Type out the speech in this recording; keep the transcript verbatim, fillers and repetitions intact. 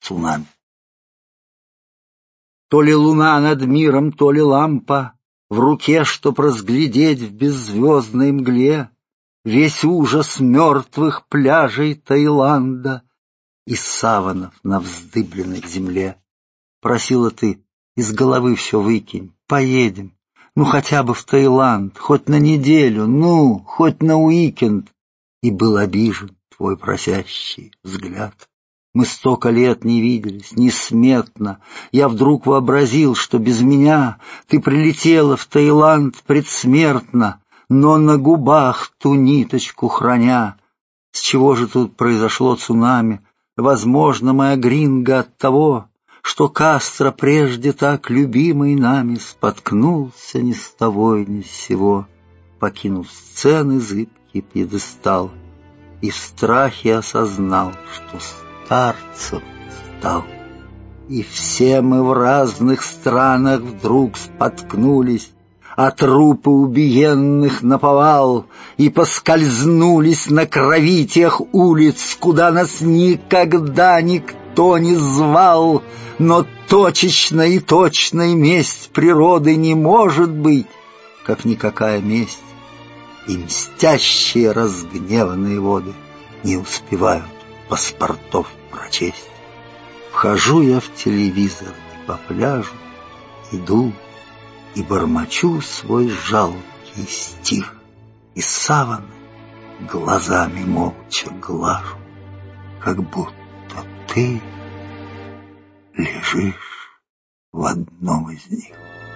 цунами. То ли луна над миром, то ли лампа в руке, чтоб разглядеть в беззвездной мгле весь ужас мертвых пляжей Таиланда и саванов на вздыбленной земле. Просила ты, из головы все выкинь, поедем, ну хотя бы в Таиланд, хоть на неделю, ну, хоть на уикенд. И был обижен твой просящий взгляд. Мы столько лет не виделись, несметно. Я вдруг вообразил, что без меня ты прилетела в Таиланд предсмертно, но на губах ту ниточку храня. С чего же тут произошло цунами? Возможно, моя гринга от того, что Кастро, прежде так любимый нами, споткнулся ни с того ни с сего, покинув сцены зыбкий пьедестал, и в страхе осознал, что старцем стал. И все мы в разных странах вдруг споткнулись, а трупы убиенных наповал, и поскользнулись на крови тех улиц, куда нас никогда никто не звал. Но точечная и точной месть природы не может быть, как никакая месть, и мстящие разгневанные воды не успевают паспортов прочесть. Вхожу я в телевизор и по пляжу иду и бормочу свой жалкий стих, и саваны глазами молча глажу, как будто ты лежишь в одном из них.